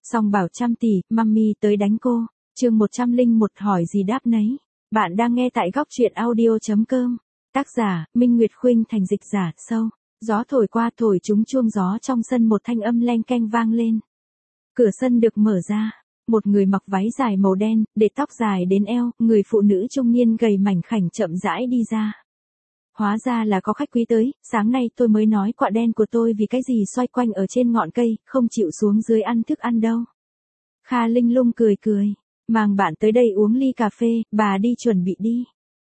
Song bảo trăm tỷ, mummy tới đánh cô. Chương 101 hỏi gì đáp nấy. Bạn đang nghe tại góc truyện audio.com. Tác giả, Minh Nguyệt Khuynh thành dịch giả, sâu. Gió thổi qua thổi trúng chuông gió trong sân, một thanh âm leng keng vang lên. Cửa sân được mở ra. Một người mặc váy dài màu đen, để tóc dài đến eo, người phụ nữ trung niên gầy mảnh khảnh chậm rãi đi ra. Hóa ra là có khách quý tới, sáng nay tôi mới nói quạ đen của tôi vì cái gì xoay quanh ở trên ngọn cây, không chịu xuống dưới ăn thức ăn đâu. Kha Linh Lung cười cười, mang bạn tới đây uống ly cà phê, bà đi chuẩn bị đi.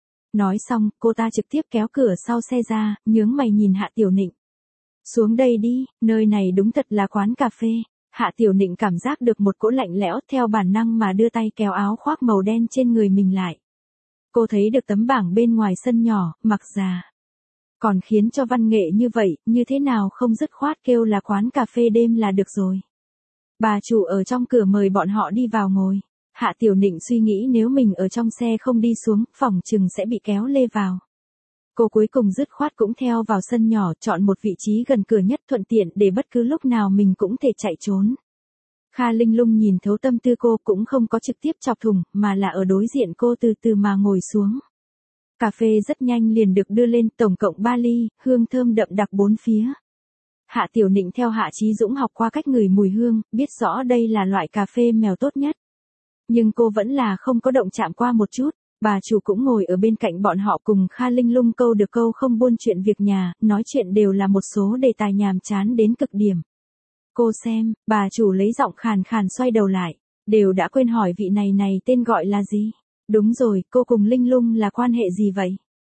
Nói xong, cô ta trực tiếp kéo cửa sau xe ra, nhướng mày nhìn Hạ Tiểu Nịnh. Xuống đây đi, nơi này đúng thật là quán cà phê. Hạ Tiểu Nịnh cảm giác được một cỗ lạnh lẽo, theo bản năng mà đưa tay kéo áo khoác màu đen trên người mình lại. Cô thấy được tấm bảng bên ngoài sân nhỏ, mặc già. Còn khiến cho văn nghệ như vậy, như thế nào không dứt khoát kêu là quán cà phê đêm là được rồi. Bà chủ ở trong cửa mời bọn họ đi vào ngồi. Hạ Tiểu Nịnh suy nghĩ nếu mình ở trong xe không đi xuống, phòng chừng sẽ bị kéo lê vào. Cô cuối cùng dứt khoát cũng theo vào sân nhỏ, chọn một vị trí gần cửa nhất thuận tiện để bất cứ lúc nào mình cũng thể chạy trốn. Kha Linh Lung nhìn thấu tâm tư cô, cũng không có trực tiếp chọc thủng, mà là ở đối diện cô từ từ mà ngồi xuống. Cà phê rất nhanh liền được đưa lên, tổng cộng 3 ly, hương thơm đậm đặc bốn phía. Hạ Tiểu Nịnh theo Hạ Chí Dũng học qua cách ngửi mùi hương, biết rõ đây là loại cà phê mèo tốt nhất. Nhưng cô vẫn là không có động chạm qua một chút. Bà chủ cũng ngồi ở bên cạnh bọn họ, cùng Kha Linh Lung câu được câu không buôn chuyện việc nhà, nói chuyện đều là một số đề tài nhàm chán đến cực điểm. Cô xem, bà chủ lấy giọng khàn khàn xoay đầu lại, đều đã quên hỏi vị này tên gọi là gì. Đúng rồi, cô cùng Linh Lung là quan hệ gì vậy?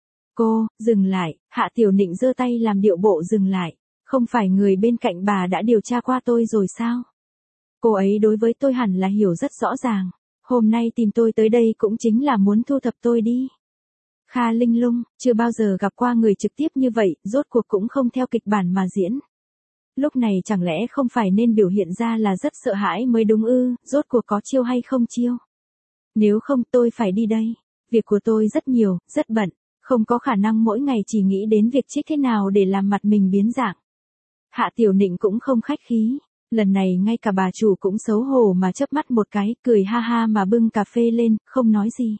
Cô, dừng lại, Hạ Tiểu Nịnh giơ tay làm điệu bộ dừng lại, không phải người bên cạnh bà đã điều tra qua tôi rồi sao? Cô ấy đối với tôi hẳn là hiểu rất rõ ràng. Hôm nay tìm tôi tới đây cũng chính là muốn thu thập tôi đi. Kha Linh Lung, chưa bao giờ gặp qua người trực tiếp như vậy, rốt cuộc cũng không theo kịch bản mà diễn. Lúc này chẳng lẽ không phải nên biểu hiện ra là rất sợ hãi mới đúng ư, rốt cuộc có chiêu hay không chiêu? Nếu không tôi phải đi đây. Việc của tôi rất nhiều, rất bận, không có khả năng mỗi ngày chỉ nghĩ đến việc trích thế nào để làm mặt mình biến dạng. Hạ Tiểu Nịnh cũng không khách khí. Lần này ngay cả bà chủ cũng xấu hổ mà chớp mắt một cái, cười ha ha mà bưng cà phê lên, không nói gì.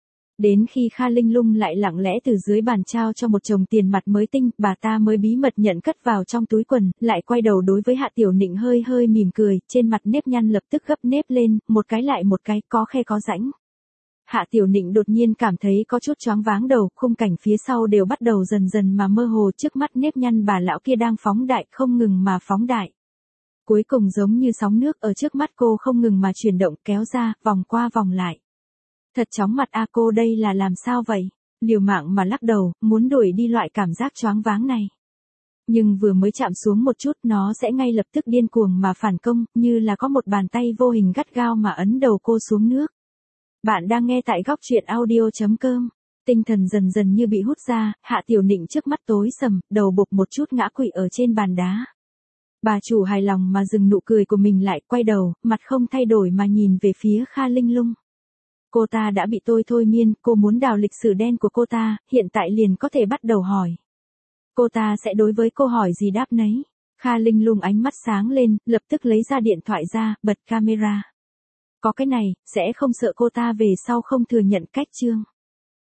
Đến khi Kha Linh Lung lại lặng lẽ từ dưới bàn trao cho một chồng tiền mặt mới tinh, bà ta mới bí mật nhận cất vào trong túi quần, lại quay đầu đối với Hạ Tiểu Nịnh hơi hơi mỉm cười, trên mặt nếp nhăn lập tức gấp nếp lên, một cái lại một cái, có khe có rãnh. Hạ Tiểu Nịnh đột nhiên cảm thấy có chút choáng váng đầu, khung cảnh phía sau đều bắt đầu dần dần mà mơ hồ, trước mắt nếp nhăn bà lão kia đang phóng đại, không ngừng mà phóng đại. Cuối cùng giống như sóng nước ở trước mắt cô không ngừng mà chuyển động, kéo ra, vòng qua vòng lại. Thật chóng mặt a, cô đây là làm sao vậy? Liều mạng mà lắc đầu, muốn đuổi đi loại cảm giác choáng váng này. Nhưng vừa mới chạm xuống một chút nó sẽ ngay lập tức điên cuồng mà phản công, như là có một bàn tay vô hình gắt gao mà ấn đầu cô xuống nước. Bạn đang nghe tại góc truyện audio.com. Tinh thần dần dần như bị hút ra, Hạ Tiểu Nịnh trước mắt tối sầm, đầu bục một chút ngã quỵ ở trên bàn đá. Bà chủ hài lòng mà dừng nụ cười của mình lại, quay đầu, mặt không thay đổi mà nhìn về phía Kha Linh Lung. Cô ta đã bị tôi thôi miên, cô muốn đào lịch sử đen của cô ta, hiện tại liền có thể bắt đầu hỏi. Cô ta sẽ đối với cô hỏi gì đáp nấy. Kha Linh Lung ánh mắt sáng lên, lập tức lấy ra điện thoại ra, bật camera. Có cái này, sẽ không sợ cô ta về sau không thừa nhận cách chương.